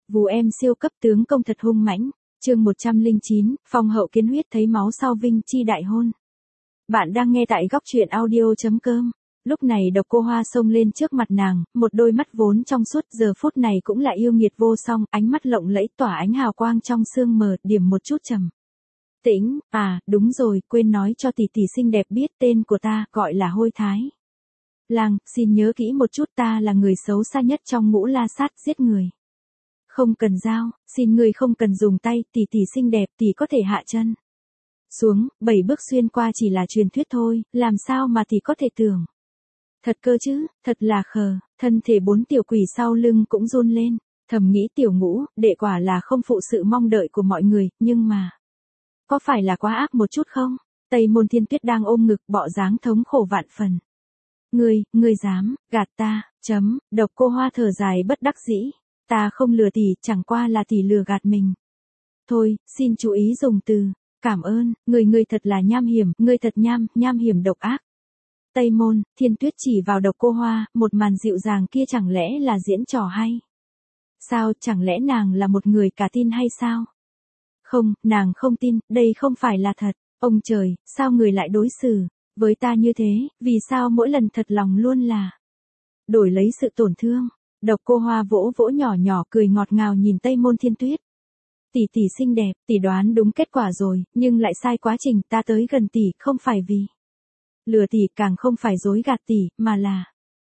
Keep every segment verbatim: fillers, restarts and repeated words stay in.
Vù em siêu cấp tướng công thật hung mãnh. Chương một trăm lẻ chín, phong hậu kiến huyết thấy máu sau Vinh Chi đại hôn. Bạn đang nghe tại góc truyện audio chấm com. Lúc này Độc Cô Hoa xông lên trước mặt nàng, một đôi mắt vốn trong suốt giờ phút này cũng là yêu nghiệt vô song, ánh mắt lộng lẫy tỏa ánh hào quang trong sương mờ, điểm một chút trầm tĩnh. À, đúng rồi, quên nói cho tỷ tỷ xinh đẹp biết tên của ta, gọi là Hôi Thái Lang, xin nhớ kỹ một chút, ta là người xấu xa nhất trong ngũ la sát, giết người không cần dao, xin người không cần dùng tay, tỷ tỷ xinh đẹp, tỷ có thể hạ chân xuống, bảy bước xuyên qua chỉ là truyền thuyết thôi, làm sao mà tỷ có thể tưởng. Thật cơ chứ, thật là khờ, thân thể bốn tiểu quỷ sau lưng cũng run lên, thầm nghĩ tiểu ngũ, đệ quả là không phụ sự mong đợi của mọi người, nhưng mà, có phải là quá ác một chút không? Tây Môn Thiên Tuyết đang ôm ngực, bọ dáng thống khổ vạn phần. Ngươi, ngươi dám, gạt ta, chấm, Độc Cô Hoa thở dài bất đắc dĩ. Ta không lừa tỷ, chẳng qua là tỷ lừa gạt mình. Thôi, xin chú ý dùng từ, cảm ơn, người ngươi thật là nham hiểm, ngươi thật nham, nham hiểm độc ác. Tây Môn Thiên Tuyết chỉ vào Độc Cô Hoa, một màn dịu dàng kia chẳng lẽ là diễn trò hay? Sao, chẳng lẽ nàng là một người cả tin hay sao? Không, nàng không tin, đây không phải là thật. Ông trời, sao người lại đối xử với ta như thế, vì sao mỗi lần thật lòng luôn là đổi lấy sự tổn thương? Độc Cô Hoa vỗ vỗ nhỏ nhỏ cười ngọt ngào nhìn Tây Môn Thiên Tuyết. Tỷ tỷ xinh đẹp, tỷ đoán đúng kết quả rồi, nhưng lại sai quá trình, ta tới gần tỷ không phải vì lừa tỷ, càng không phải dối gạt tỷ, mà là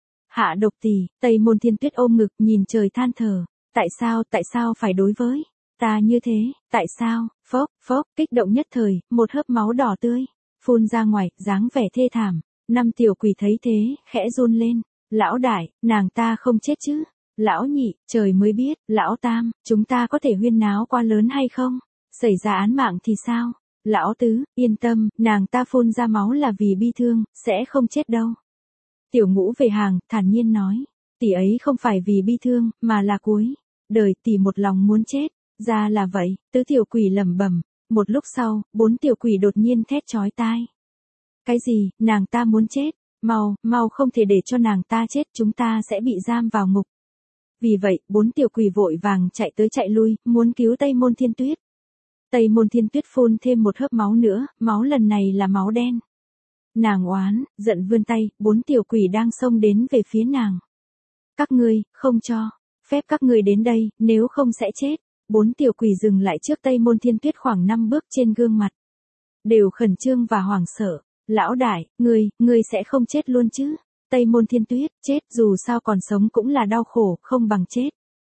hạ độc tỷ. Tây Môn Thiên Tuyết ôm ngực nhìn trời than thở, tại sao, tại sao phải đối với ta như thế, tại sao? Phốc, phốc, kích động nhất thời, một hớp máu đỏ tươi phun ra ngoài, dáng vẻ thê thảm. Năm tiểu quỷ thấy thế, khẽ run lên. Lão đại, nàng ta không chết chứ? Lão nhị, trời mới biết. Lão tam, chúng ta có thể huyên náo quá lớn hay không? Xảy ra án mạng thì sao? Lão tứ, yên tâm, nàng ta phun ra máu là vì bi thương, sẽ không chết đâu. Tiểu ngũ về hàng, thản nhiên nói, tỷ ấy không phải vì bi thương, mà là cuối đời tỷ một lòng muốn chết. Ra là vậy, tứ tiểu quỷ lẩm bẩm. Một lúc sau, bốn tiểu quỷ đột nhiên thét chói tai. Cái gì, nàng ta muốn chết? Mau, mau không thể để cho nàng ta chết, chúng ta sẽ bị giam vào ngục. Vì vậy, bốn tiểu quỷ vội vàng chạy tới chạy lui, muốn cứu Tây Môn Thiên Tuyết. Tây Môn Thiên Tuyết phun thêm một hớp máu nữa, máu lần này là máu đen. Nàng oán, giận vươn tay, bốn tiểu quỷ đang xông đến về phía nàng. Các ngươi, không cho phép các ngươi đến đây, nếu không sẽ chết. Bốn tiểu quỷ dừng lại trước Tây Môn Thiên Tuyết khoảng năm bước, trên gương mặt đều khẩn trương và hoảng sợ. Lão đại, ngươi, ngươi sẽ không chết luôn chứ? Tây Môn Thiên Tuyết, chết, dù sao còn sống cũng là đau khổ, không bằng chết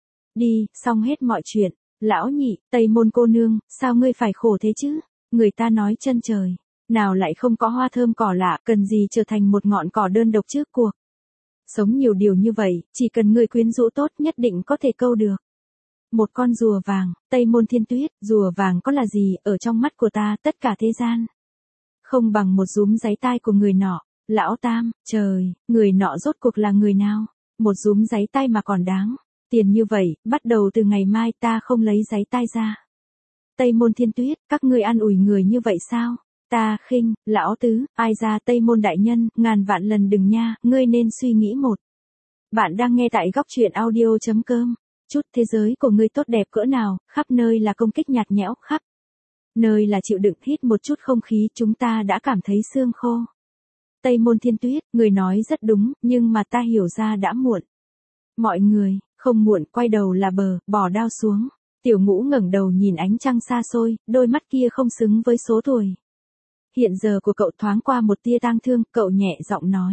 đi, xong hết mọi chuyện. Lão nhị, Tây Môn cô nương, sao ngươi phải khổ thế chứ? Người ta nói chân trời nào lại không có hoa thơm cỏ lạ, cần gì trở thành một ngọn cỏ đơn độc trước cuộc sống nhiều điều như vậy, chỉ cần người quyến rũ tốt nhất định có thể câu được một con rùa vàng. Tây Môn Thiên Tuyết, rùa vàng có là gì, ở trong mắt của ta, tất cả thế gian không bằng một dúm giấy tai của người nọ. Lão tam, trời, người nọ rốt cuộc là người nào? Một dúm giấy tai mà còn đáng tiền như vậy, bắt đầu từ ngày mai ta không lấy giấy tai ra. Tây Môn Thiên Tuyết, các ngươi ăn ủi người như vậy sao? Ta khinh. Lão tứ, ai ra? Tây Môn đại nhân, ngàn vạn lần đừng nha, ngươi nên suy nghĩ một. Bạn đang nghe tại góc truyện audio chấm com. Chút thế giới của ngươi tốt đẹp cỡ nào, khắp nơi là công kích nhạt nhẽo, khắp nơi là chịu đựng, hít một chút không khí, chúng ta đã cảm thấy xương khô. Tây Môn Thiên Tuyết, người nói rất đúng, nhưng mà ta hiểu ra đã muộn. Mọi người, không muộn, quay đầu là bờ, bỏ đao xuống. Tiểu ngũ ngẩng đầu nhìn ánh trăng xa xôi, đôi mắt kia không xứng với số tuổi hiện giờ của cậu, thoáng qua một tia tang thương, cậu nhẹ giọng nói.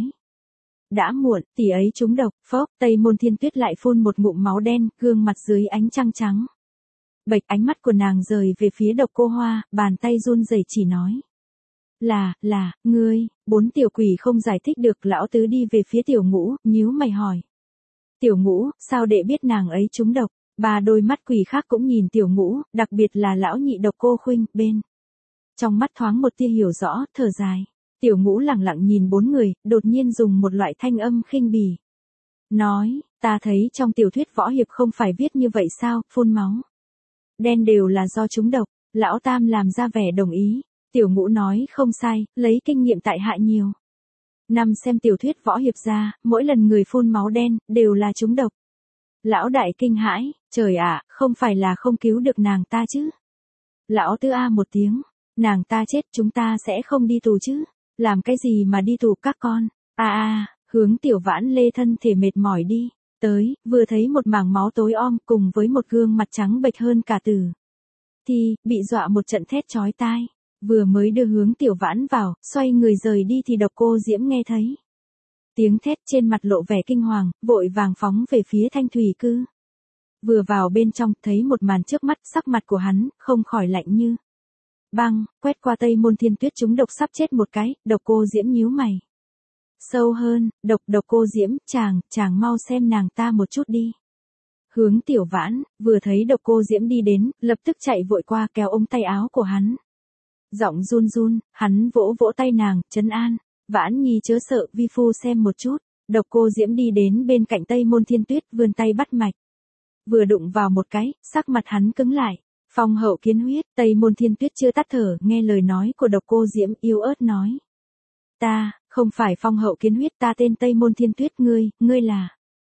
Đã muộn, tỷ ấy trúng độc. Phốc, Tây Môn Thiên Tuyết lại phun một ngụm máu đen, gương mặt dưới ánh trăng trắng bệch, ánh mắt của nàng rời về phía Độc Cô Hoa, bàn tay run rẩy chỉ nói. Là, là, ngươi. Bốn tiểu quỷ không giải thích được, lão tứ đi về phía tiểu ngũ, nhíu mày hỏi. Tiểu ngũ, sao đệ biết nàng ấy trúng độc? Ba đôi mắt quỷ khác cũng nhìn tiểu ngũ, đặc biệt là lão nhị Độc Cô Khuynh, bên trong mắt thoáng một tia hiểu rõ, thở dài. Tiểu ngũ lẳng lặng nhìn bốn người, đột nhiên dùng một loại thanh âm khinh bỉ nói, ta thấy trong tiểu thuyết võ hiệp không phải viết như vậy sao, phun máu đen đều là do trúng độc. Lão tam làm ra vẻ đồng ý. Tiểu ngũ nói không sai, lấy kinh nghiệm tại hạ nhiều năm xem tiểu thuyết võ hiệp ra, mỗi lần người phun máu đen, đều là trúng độc. Lão đại kinh hãi, trời ạ, không phải là không cứu được nàng ta chứ. Lão tứ a một tiếng, nàng ta chết chúng ta sẽ không đi tù chứ. Làm cái gì mà đi tù các con, a a, Hướng Tiểu Vãn lê thân thể mệt mỏi đi, tới, vừa thấy một mảng máu tối om cùng với một gương mặt trắng bệch hơn cả tử. Thì, bị dọa một trận thét chói tai, vừa mới đưa Hướng Tiểu Vãn vào, xoay người rời đi thì Độc Cô Diễm nghe thấy. Tiếng thét trên mặt lộ vẻ kinh hoàng, vội vàng phóng về phía Thanh Thủy Cư. Vừa vào bên trong, thấy một màn trước mắt, sắc mặt của hắn, không khỏi lạnh như băng, quét qua Tây Môn Thiên Tuyết chúng độc sắp chết một cái, Độc Cô Diễm nhíu mày. Sâu hơn, độc độc Cô Diễm, chàng, chàng mau xem nàng ta một chút đi. Hướng Tiểu Vãn, vừa thấy Độc Cô Diễm đi đến, lập tức chạy vội qua kéo ống tay áo của hắn. Giọng run run, hắn vỗ vỗ tay nàng, trấn an, Vãn Nhi chớ sợ, vi phu xem một chút. Độc Cô Diễm đi đến bên cạnh Tây Môn Thiên Tuyết, vươn tay bắt mạch. Vừa đụng vào một cái, sắc mặt hắn cứng lại. Phong hậu kiến huyết, Tây Môn Thiên Tuyết chưa tắt thở, nghe lời nói của Độc Cô Diễm, yếu ớt nói. Ta, không phải phong hậu kiến huyết, ta tên Tây Môn Thiên Tuyết, ngươi, ngươi là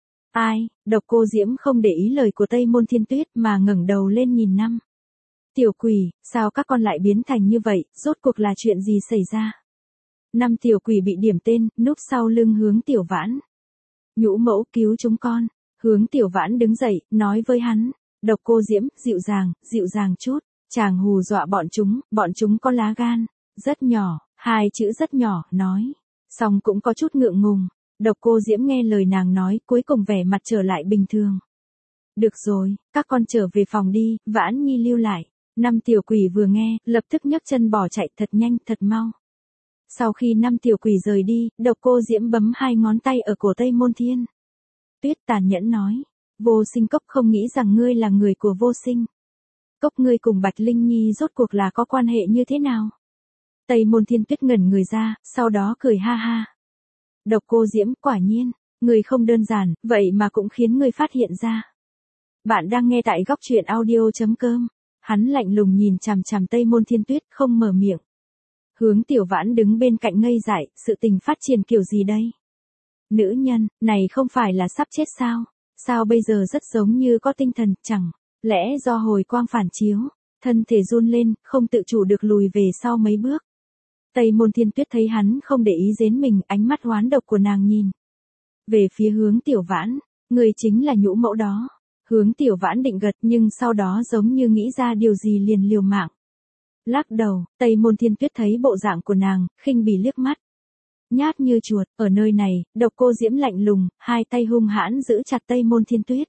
ai? Độc Cô Diễm không để ý lời của Tây Môn Thiên Tuyết mà ngẩng đầu lên nhìn năm. Tiểu quỷ, sao các con lại biến thành như vậy, rốt cuộc là chuyện gì xảy ra? Năm tiểu quỷ bị điểm tên, núp sau lưng Hướng Tiểu Vãn. Nhũ mẫu cứu chúng con. Hướng Tiểu Vãn đứng dậy, nói với hắn. Độc Cô Diễm, dịu dàng, dịu dàng chút. Chàng hù dọa bọn chúng, bọn chúng có lá gan. Rất nhỏ, hai chữ rất nhỏ, nói. Xong cũng có chút ngượng ngùng. Độc Cô Diễm nghe lời nàng nói, cuối cùng vẻ mặt trở lại bình thường. Được rồi, các con trở về phòng đi, Vãn Nhi lưu lại. Năm tiểu quỷ vừa nghe, lập tức nhấc chân bỏ chạy thật nhanh, thật mau. Sau khi năm tiểu quỷ rời đi, Độc Cô Diễm bấm hai ngón tay ở cổ Tây Môn Thiên Tuyết tàn nhẫn nói. Vô Sinh Cốc không nghĩ rằng ngươi là người của Vô Sinh Cốc, ngươi cùng Bạch Linh Nhi rốt cuộc là có quan hệ như thế nào? Tây Môn Thiên Tuyết ngẩn người ra, sau đó cười ha ha. Độc Cô Diễm, quả nhiên, ngươi không đơn giản, vậy mà cũng khiến ngươi phát hiện ra. Bạn đang nghe tại góc truyện audio chấm com. Hắn lạnh lùng nhìn chằm chằm Tây Môn Thiên Tuyết, không mở miệng. Hướng Tiểu Vãn đứng bên cạnh ngây dại, sự tình phát triển kiểu gì đây? Nữ nhân, này không phải là sắp chết sao? Sao bây giờ rất giống như có tinh thần, chẳng lẽ do hồi quang phản chiếu? Thân thể run lên, không tự chủ được lùi về sau mấy bước. Tây Môn Thiên Tuyết thấy hắn không để ý đến mình, ánh mắt hoán độc của nàng nhìn về phía Hướng Tiểu Vãn, người chính là nhũ mẫu đó. Hướng Tiểu Vãn định gật nhưng sau đó giống như nghĩ ra điều gì liền liều mạng. Lắc đầu, Tây Môn Thiên Tuyết thấy bộ dạng của nàng, khinh bỉ liếc mắt. Nhát như chuột, ở nơi này, Độc Cô Diễm lạnh lùng, hai tay hung hãn giữ chặt Tây Môn Thiên Tuyết.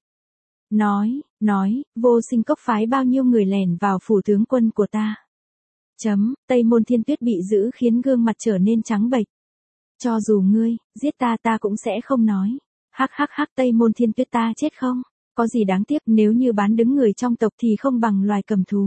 Nói, nói, Vô Sinh Cốc phái bao nhiêu người lẻn vào phủ tướng quân của ta. Chấm, Tây Môn Thiên Tuyết bị giữ khiến gương mặt trở nên trắng bệch. Cho dù ngươi, giết ta ta cũng sẽ không nói. Hắc hắc hắc, Tây Môn Thiên Tuyết, ta chết không? Có gì đáng tiếc, nếu như bán đứng người trong tộc thì không bằng loài cầm thú.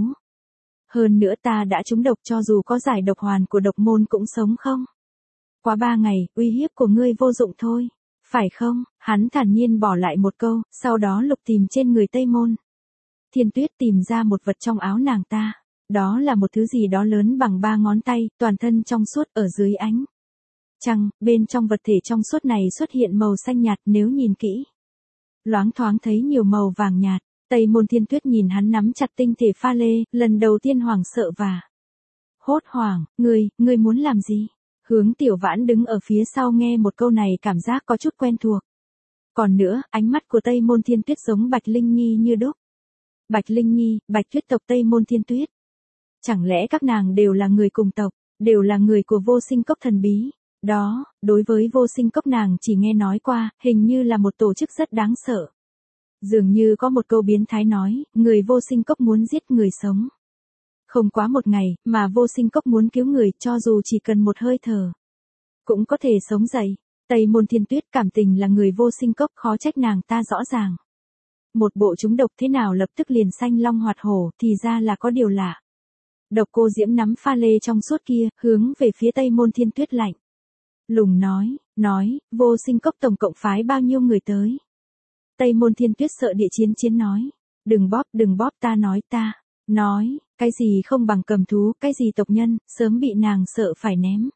Hơn nữa ta đã trúng độc, cho dù có giải độc hoàn của độc môn cũng sống không? Quá ba ngày, uy hiếp của ngươi vô dụng thôi. Phải không? Hắn thản nhiên bỏ lại một câu, sau đó lục tìm trên người Tây Môn Thiên Tuyết, tìm ra một vật trong áo nàng ta. Đó là một thứ gì đó lớn bằng ba ngón tay, toàn thân trong suốt, ở dưới ánh trăng, bên trong vật thể trong suốt này xuất hiện màu xanh nhạt, nếu nhìn kỹ loáng thoáng thấy nhiều màu vàng nhạt. Tây Môn Thiên Tuyết nhìn hắn nắm chặt tinh thể pha lê, lần đầu tiên hoảng sợ và hốt hoảng. Ngươi, ngươi muốn làm gì? Hướng Tiểu Vãn đứng ở phía sau nghe một câu này cảm giác có chút quen thuộc. Còn nữa, ánh mắt của Tây Môn Thiên Tuyết giống Bạch Linh Nhi như đúc. Bạch Linh Nhi, Bạch Tuyết tộc Tây Môn Thiên Tuyết. Chẳng lẽ các nàng đều là người cùng tộc, đều là người của Vô Sinh Cốc thần bí? Đó, đối với Vô Sinh Cốc nàng chỉ nghe nói qua, hình như là một tổ chức rất đáng sợ. Dường như có một câu biến thái nói, người Vô Sinh Cốc muốn giết người sống. Không quá một ngày, mà Vô Sinh Cốc muốn cứu người, cho dù chỉ cần một hơi thở, cũng có thể sống dậy. Tây Môn Thiên Tuyết cảm tình là người Vô Sinh Cốc, khó trách nàng ta rõ ràng. Một bộ chúng độc thế nào lập tức liền xanh long hoạt hổ, thì ra là có điều lạ. Độc Cô Diễm nắm pha lê trong suốt kia, hướng về phía Tây Môn Thiên Tuyết lạnh lùng nói, nói, Vô Sinh Cốc tổng cộng phái bao nhiêu người tới? Tây Môn Thiên Tuyết sợ địa chiến chiến nói, đừng bóp, đừng bóp, ta nói ta, nói, cái gì không bằng cầm thú, cái gì tộc nhân, sớm bị nàng sợ phải ném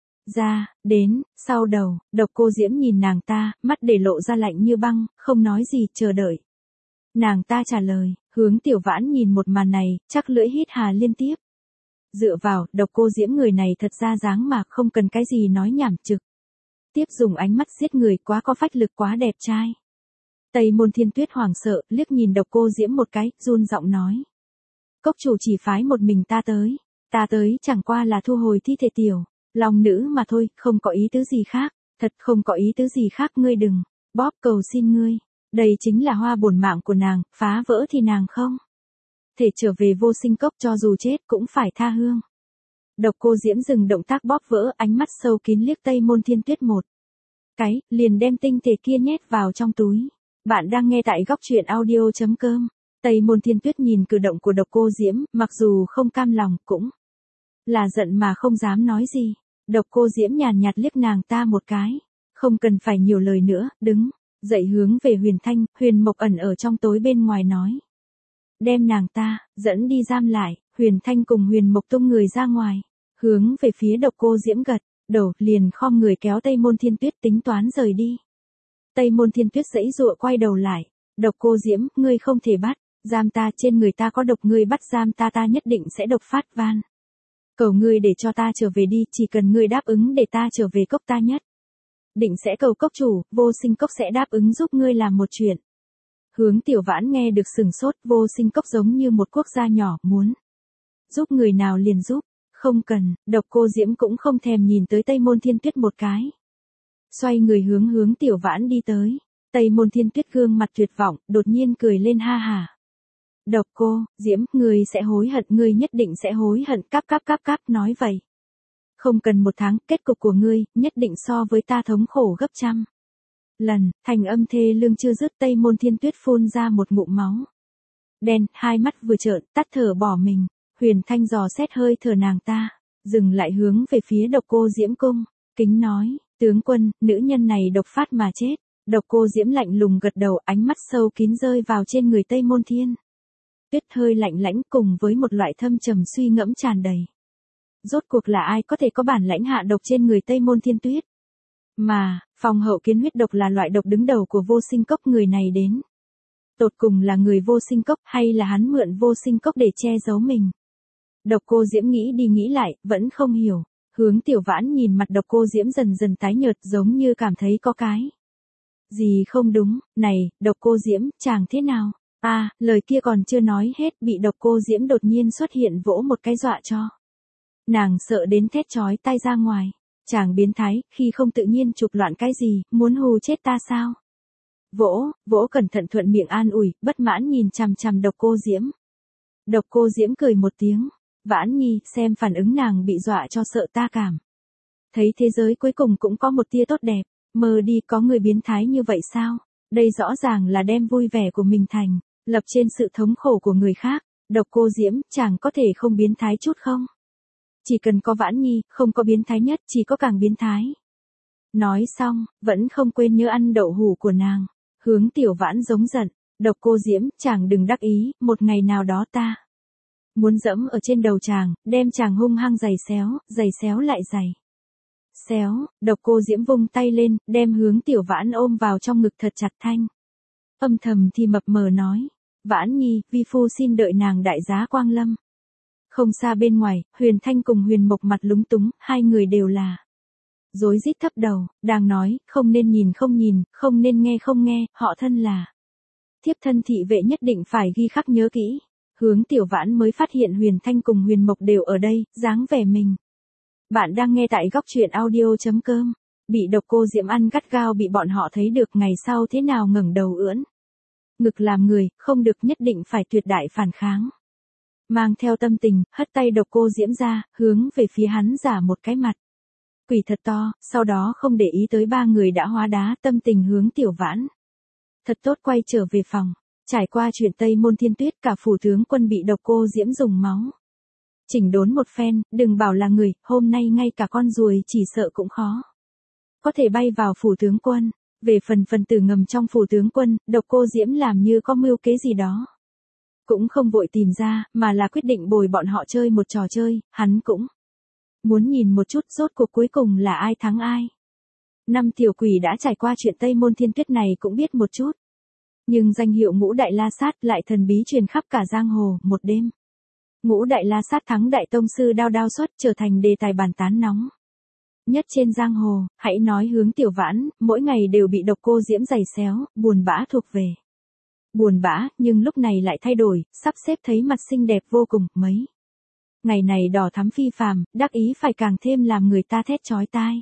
ra, đến, sau đầu. Độc Cô Diễm nhìn nàng ta, mắt để lộ ra lạnh như băng, không nói gì, chờ đợi. Nàng ta trả lời, Hướng Tiểu Vãn nhìn một màn này, chắc lưỡi hít hà liên tiếp. Dựa vào, Độc Cô Diễm người này thật ra dáng mà không cần cái gì nói nhảm trực. Tiếp dùng ánh mắt giết người quá có phách lực quá đẹp trai. Tây Môn Thiên Tuyết hoảng sợ, liếc nhìn Độc Cô Diễm một cái, run giọng nói. Cốc chủ chỉ phái một mình ta tới. Ta tới chẳng qua là thu hồi thi thể tiểu long nữ mà thôi, không có ý tứ gì khác, thật không có ý tứ gì khác, ngươi đừng bóp, cầu xin ngươi. Đây chính là hoa bổn mạng của nàng, phá vỡ thì nàng không thể trở về Vô Sinh Cốc, cho dù chết cũng phải tha hương. Độc Cô Diễm dừng động tác bóp vỡ, ánh mắt sâu kín liếc Tây Môn Thiên Tuyết một cái, liền đem tinh thể kia nhét vào trong túi. Bạn đang nghe tại góc truyện audio chấm com. Tây Môn Thiên Tuyết nhìn cử động của Độc Cô Diễm, mặc dù không cam lòng, cũng là giận mà không dám nói gì. Độc Cô Diễm nhàn nhạt liếc nàng ta một cái, không cần phải nhiều lời nữa, đứng dậy hướng về Huyền Thanh, Huyền Mộc ẩn ở trong tối bên ngoài nói. Đem nàng ta dẫn đi giam lại. Huyền Thanh cùng Huyền Mộc tung người ra ngoài, hướng về phía Độc Cô Diễm gật đầu, liền khom người kéo Tây Môn Thiên Tuyết tính toán rời đi. Tây Môn Thiên Tuyết giãy giụa quay đầu lại, Độc Cô Diễm, ngươi không thể bắt giam ta, trên người ta có độc, ngươi bắt giam ta ta nhất định sẽ độc phát, van cầu ngươi để cho ta trở về đi, chỉ cần ngươi đáp ứng để ta trở về cốc, ta nhất định sẽ cầu cốc chủ, Vô Sinh Cốc sẽ đáp ứng giúp ngươi làm một chuyện. Hướng Tiểu Vãn nghe được sừng sốt, Vô Sinh Cốc giống như một quốc gia nhỏ, muốn giúp người nào liền giúp, không cần. Độc Cô Diễm cũng không thèm nhìn tới Tây Môn Thiên Tuyết một cái, xoay người hướng Hướng Tiểu Vãn đi tới. Tây Môn Thiên Tuyết gương mặt tuyệt vọng, đột nhiên cười lên ha ha. Độc Cô Diễm, ngươi sẽ hối hận, ngươi nhất định sẽ hối hận, cáp cáp cáp cáp, nói vậy. Không cần một tháng, kết cục của ngươi nhất định so với ta thống khổ gấp trăm lần. Thành âm thê lương chưa dứt, Tây Môn Thiên Tuyết phun ra một ngụm máu đen, hai mắt vừa trợn, tắt thở bỏ mình. Huyền Thanh dò xét hơi thở nàng ta, dừng lại hướng về phía Độc Cô Diễm cung kính nói, tướng quân, nữ nhân này độc phát mà chết. Độc Cô Diễm lạnh lùng gật đầu, ánh mắt sâu kín rơi vào trên người Tây Môn Thiên Tuyết, hơi lạnh lãnh cùng với một loại thâm trầm suy ngẫm tràn đầy. Rốt cuộc là ai có thể có bản lãnh hạ độc trên người Tây Môn Thiên Tuyết? Mà, Phong Hậu Kiến huyết độc là loại độc đứng đầu của Vô Sinh Cốc, người này đến tột cùng là người Vô Sinh Cốc hay là hắn mượn Vô Sinh Cốc để che giấu mình? Độc Cô Diễm nghĩ đi nghĩ lại, vẫn không hiểu. Hướng Tiểu Vãn nhìn mặt Độc Cô Diễm dần dần tái nhợt, giống như cảm thấy có cái gì không đúng. Này, Độc Cô Diễm, chàng thế nào? A, à, lời kia còn chưa nói hết, bị Độc Cô Diễm đột nhiên xuất hiện vỗ một cái dọa cho nàng sợ đến thét chói tai ra ngoài. Chàng biến thái, khi không tự nhiên chụp loạn cái gì, muốn hù chết ta sao? Vỗ, vỗ cẩn thận, thuận miệng an ủi, bất mãn nhìn chằm chằm Độc Cô Diễm. Độc Cô Diễm cười một tiếng, Vãn Nhi, xem phản ứng nàng bị dọa cho sợ ta cảm thấy thế giới cuối cùng cũng có một tia tốt đẹp. Mơ đi, có người biến thái như vậy sao? Đây rõ ràng là đem vui vẻ của mình thành lập trên sự thống khổ của người khác. Độc Cô Diễm, chàng có thể không biến thái chút không? Chỉ cần có Vãn Nhi, không có biến thái nhất, chỉ có càng biến thái. Nói xong, vẫn không quên nhớ ăn đậu hũ của nàng. Hướng Tiểu Vãn giống giận, Độc Cô Diễm, chàng đừng đắc ý, một ngày nào đó ta muốn dẫm ở trên đầu chàng, đem chàng hung hăng giày xéo, giày xéo lại giày xéo. Độc Cô Diễm vung tay lên, đem Hướng Tiểu Vãn ôm vào trong ngực thật chặt, thanh âm thầm thì mập mờ nói, Vãn Nhi, vi phu xin đợi nàng đại giá quang lâm. Không xa bên ngoài, Huyền Thanh cùng Huyền Mộc mặt lúng túng, hai người đều là rối rít thấp đầu, đang nói, không nên nhìn không nhìn, không nên nghe không nghe, họ thân là thiếp thân thị vệ, nhất định phải ghi khắc nhớ kỹ. Hướng Tiểu Vãn mới phát hiện Huyền Thanh cùng Huyền Mộc đều ở đây, dáng vẻ mình. Bạn đang nghe tại góc truyện audio chấm com. Bị Độc Cô Diễm ăn gắt gao, bị bọn họ thấy được, ngày sau thế nào ngẩng đầu ưỡn ngực làm người, không được, nhất định phải tuyệt đại phản kháng. Mang theo tâm tình, hất tay Độc Cô Diễm ra, hướng về phía hắn giả một cái mặt quỷ thật to, sau đó không để ý tới ba người đã hóa đá, tâm tình Hướng Tiểu Vãn thật tốt quay trở về phòng. Trải qua chuyện Tây Môn Thiên Tuyết, cả phủ tướng quân bị Độc Cô Diễm dùng máu chỉnh đốn một phen, đừng bảo là người, hôm nay ngay cả con ruồi chỉ sợ cũng khó có thể bay vào phủ tướng quân. Về phần phần tử ngầm trong phủ tướng quân, Độc Cô Diễm làm như có mưu kế gì đó, cũng không vội tìm ra, mà là quyết định bồi bọn họ chơi một trò chơi, hắn cũng muốn nhìn một chút rốt cuộc cuối cùng là ai thắng ai. Năm tiểu quỷ đã trải qua chuyện Tây Môn Thiên Tuyết này cũng biết một chút. Nhưng danh hiệu Ngũ Đại La Sát lại thần bí truyền khắp cả giang hồ một đêm. Ngũ Đại La Sát thắng Đại Tông Sư Đao Đao Xuất trở thành đề tài bàn tán nóng nhất trên giang hồ. Hãy nói Hướng Tiểu Vãn, mỗi ngày đều bị độc cô Diễm giày xéo, buồn bã thuộc về. Buồn bã, nhưng lúc này lại thay đổi, sắp xếp thấy mặt xinh đẹp vô cùng, mấy ngày này đỏ thắm phi phàm, đắc ý phải càng thêm làm người ta thét chói tai.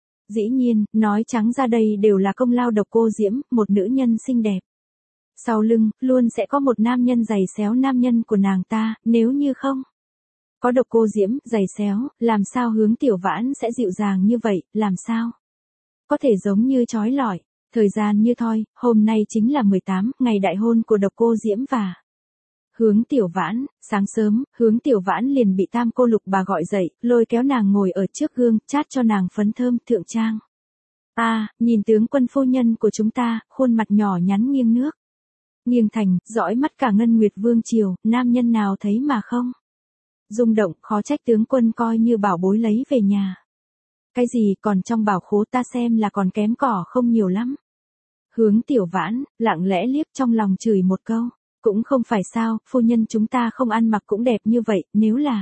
Dĩ nhiên, nói trắng ra đây đều là công lao độc cô Diễm, một nữ nhân xinh đẹp. Sau lưng, luôn sẽ có một nam nhân giày xéo nam nhân của nàng ta, nếu như không có độc cô Diễm, giày xéo, làm sao Hướng Tiểu Vãn sẽ dịu dàng như vậy, làm sao có thể giống như trói lọi. Thời gian như thoi, hôm nay chính là mười tám, ngày đại hôn của độc cô Diễm và Hướng Tiểu Vãn. Sáng sớm, Hướng Tiểu Vãn liền bị tam cô Lục bà gọi dậy, lôi kéo nàng ngồi ở trước gương, chát cho nàng phấn thơm, thượng trang. A, à, nhìn tướng quân phu nhân của chúng ta, khuôn mặt nhỏ nhắn nghiêng nước nghiêng thành, dõi mắt cả ngân nguyệt vương triều, nam nhân nào thấy mà không rung động, khó trách tướng quân coi như bảo bối lấy về nhà. Cái gì còn trong bảo khố ta xem là còn kém cỏi không nhiều lắm. Hướng Tiểu Vãn, lặng lẽ liếc trong lòng chửi một câu. Cũng không phải sao, phu nhân chúng ta không ăn mặc cũng đẹp như vậy, nếu là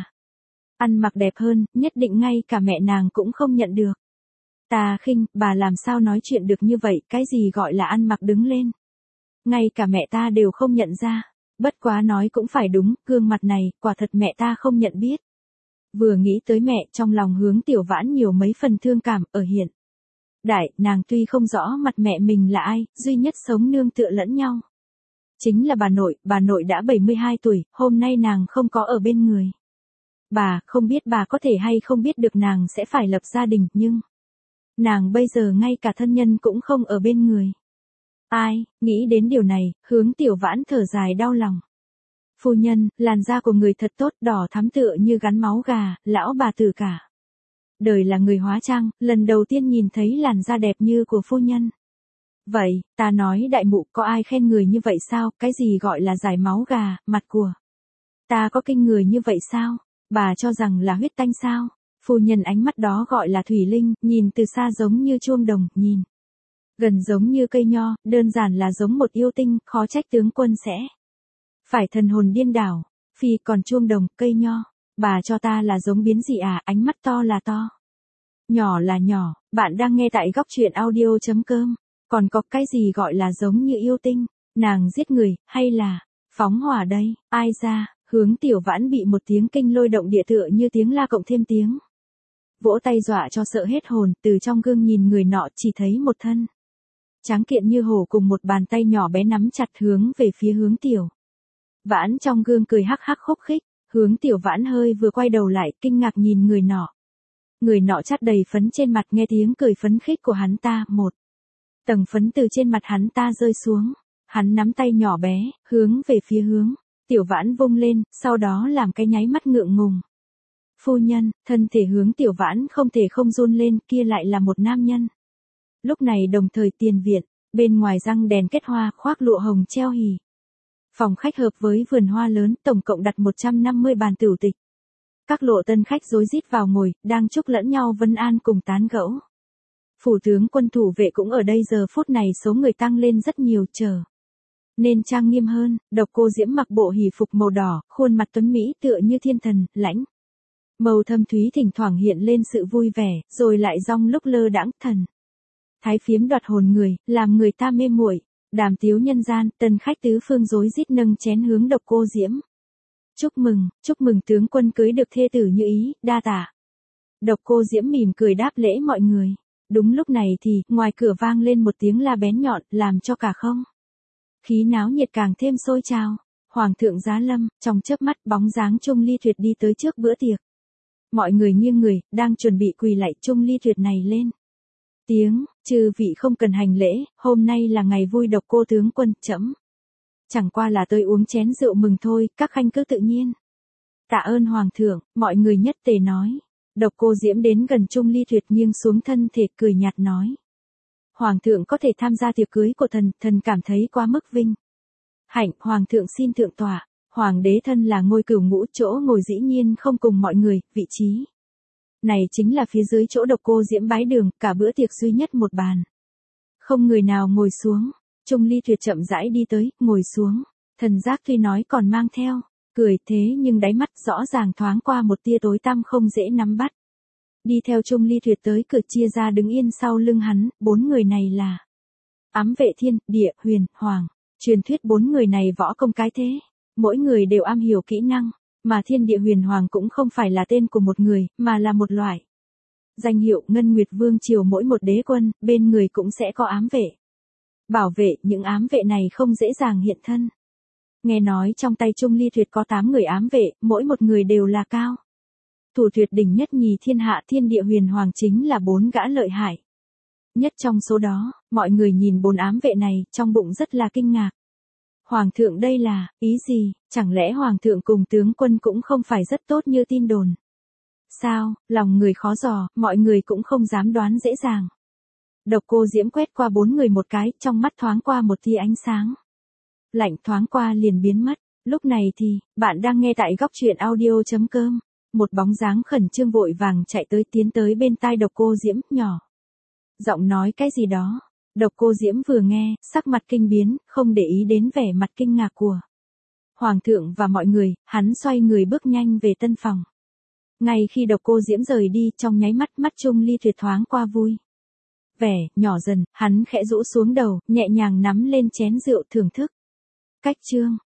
ăn mặc đẹp hơn, nhất định ngay cả mẹ nàng cũng không nhận được. Ta khinh, bà làm sao nói chuyện được như vậy, cái gì gọi là ăn mặc đứng lên. Ngay cả mẹ ta đều không nhận ra. Bất quá nói cũng phải đúng, gương mặt này, quả thật mẹ ta không nhận biết. Vừa nghĩ tới mẹ, trong lòng Hướng Tiểu Vãn nhiều mấy phần thương cảm, ở hiện đại, nàng tuy không rõ mặt mẹ mình là ai, duy nhất sống nương tựa lẫn nhau chính là bà nội. Bà nội đã bảy mươi hai tuổi, hôm nay nàng không có ở bên người. Bà, không biết bà có thể hay không biết được nàng sẽ phải lập gia đình, nhưng nàng bây giờ ngay cả thân nhân cũng không ở bên người. Ai, nghĩ đến điều này, Hướng Tiểu Vãn thở dài đau lòng. Phu nhân, làn da của người thật tốt, đỏ thắm tựa như gắn máu gà, lão bà tử cả đời là người hóa trang, lần đầu tiên nhìn thấy làn da đẹp như của phu nhân. Vậy, ta nói đại mụ, có ai khen người như vậy sao, cái gì gọi là giải máu gà, mặt của ta có kinh người như vậy sao, bà cho rằng là huyết tanh sao. Phu nhân ánh mắt đó gọi là thủy linh, nhìn từ xa giống như chuông đồng, nhìn gần giống như cây nho, đơn giản là giống một yêu tinh, khó trách tướng quân sẽ phải thần hồn điên đảo. Phi, còn chuông đồng, cây nho, bà cho ta là giống biến gì à, ánh mắt to là to, nhỏ là nhỏ. Bạn đang nghe tại góc truyện audio chấm com. Còn có cái gì gọi là giống như yêu tinh, nàng giết người, hay là phóng hỏa đây, ai ra. Hướng Tiểu Vãn bị một tiếng kinh lôi động địa tựa như tiếng la cộng thêm tiếng vỗ tay dọa cho sợ hết hồn, từ trong gương nhìn người nọ chỉ thấy một thân tráng kiện như hổ cùng một bàn tay nhỏ bé nắm chặt hướng về phía Hướng Tiểu Vãn. Trong gương cười hắc hắc khúc khích, Hướng Tiểu Vãn hơi vừa quay đầu lại, kinh ngạc nhìn người nọ. Người nọ chát đầy phấn trên mặt, nghe tiếng cười phấn khích của hắn ta, một tầng phấn từ trên mặt hắn ta rơi xuống. Hắn nắm tay nhỏ bé, hướng về phía Hướng Tiểu Vãn vung lên, sau đó làm cái nháy mắt ngượng ngùng. Phu nhân, thân thể Hướng Tiểu Vãn không thể không run lên, kia lại là một nam nhân. Lúc này đồng thời tiền viện, bên ngoài răng đèn kết hoa, khoác lụa hồng treo hỉ. Phòng khách hợp với vườn hoa lớn, tổng cộng đặt một trăm năm mươi bàn tửu tịch. Các lộ tân khách rối rít vào ngồi, đang chúc lẫn nhau vân an cùng tán gẫu. Phủ tướng quân thủ vệ cũng ở đây, giờ phút này số người tăng lên rất nhiều, trở nên trang nghiêm hơn. Độc cô Diễm mặc bộ hỉ phục màu đỏ, khuôn mặt tuấn mỹ tựa như thiên thần, lãnh màu thâm thúy thỉnh thoảng hiện lên sự vui vẻ, rồi lại rong lúc lơ đãng, thần thái phiếm đoạt hồn người, làm người ta mê muội. Đàm tiếu nhân gian, tân khách tứ phương rối rít nâng chén hướng độc cô Diễm. Chúc mừng, chúc mừng tướng quân cưới được thê tử như ý, đa tạ. Độc cô Diễm mỉm cười đáp lễ mọi người. Đúng lúc này thì, ngoài cửa vang lên một tiếng la bén nhọn, làm cho cả không khí náo nhiệt càng thêm sôi trào. Hoàng thượng giá lâm, trong chớp mắt bóng dáng Trung Ly Tuyệt đi tới trước bữa tiệc. Mọi người nghiêng người, đang chuẩn bị quỳ lạy Trung Ly Tuyệt này lên tiếng, chư vị không cần hành lễ, hôm nay là ngày vui độc cô tướng quân, trẫm chẳng qua là tới uống chén rượu mừng thôi, các khanh cứ tự nhiên. Tạ ơn hoàng thượng, mọi người nhất tề nói. Độc cô Diễm đến gần Trung Ly Tuyệt nghiêng xuống thân thể cười nhạt nói. Hoàng thượng có thể tham gia tiệc cưới của thần, thần cảm thấy quá mức vinh hạnh, hoàng thượng xin thượng tọa. Hoàng đế thân là ngôi cửu ngũ, chỗ ngồi dĩ nhiên không cùng mọi người, vị trí này chính là phía dưới chỗ độc cô Diễm bái đường, cả bữa tiệc duy nhất một bàn. Không người nào ngồi xuống. Trung Ly Tuyệt chậm rãi đi tới, ngồi xuống. Thần giác tuy nói còn mang theo, cười thế nhưng đáy mắt rõ ràng thoáng qua một tia tối tăm không dễ nắm bắt. Đi theo Trung Ly Tuyệt tới cửa chia ra đứng yên sau lưng hắn, bốn người này là ám vệ thiên, địa, huyền, hoàng. Truyền thuyết bốn người này võ công cái thế, mỗi người đều am hiểu kỹ năng, mà thiên địa huyền hoàng cũng không phải là tên của một người, mà là một loại. Danh hiệu Ngân Nguyệt Vương Triều mỗi một đế quân, bên người cũng sẽ có ám vệ. Bảo vệ, những ám vệ này không dễ dàng hiện thân. Nghe nói trong tay Trung Ly Tuyệt có tám người ám vệ, mỗi một người đều là cao thủ tuyệt đỉnh nhất nhì thiên hạ, thiên địa huyền hoàng chính là bốn gã lợi hại nhất trong số đó. Mọi người nhìn bốn ám vệ này, trong bụng rất là kinh ngạc. Hoàng thượng đây là ý gì, chẳng lẽ hoàng thượng cùng tướng quân cũng không phải rất tốt như tin đồn? Sao, lòng người khó dò, mọi người cũng không dám đoán dễ dàng. Độc Cô Diễm quét qua bốn người một cái, trong mắt thoáng qua một tia ánh sáng. Lạnh thoáng qua liền biến mất. Lúc này thì, bạn đang nghe tại góc truyện audio chấm com. Một bóng dáng khẩn trương vội vàng chạy tới tiến tới bên tai Độc Cô Diễm, nhỏ giọng nói cái gì đó. Độc Cô Diễm vừa nghe, sắc mặt kinh biến, không để ý đến vẻ mặt kinh ngạc của hoàng thượng và mọi người, hắn xoay người bước nhanh về tân phòng. Ngay khi Độc Cô Diễm rời đi, trong nháy mắt mắt Trung Ly Tuyệt thoáng qua vui vẻ, nhỏ dần, hắn khẽ rũ xuống đầu, nhẹ nhàng nắm lên chén rượu thưởng thức. Cách chương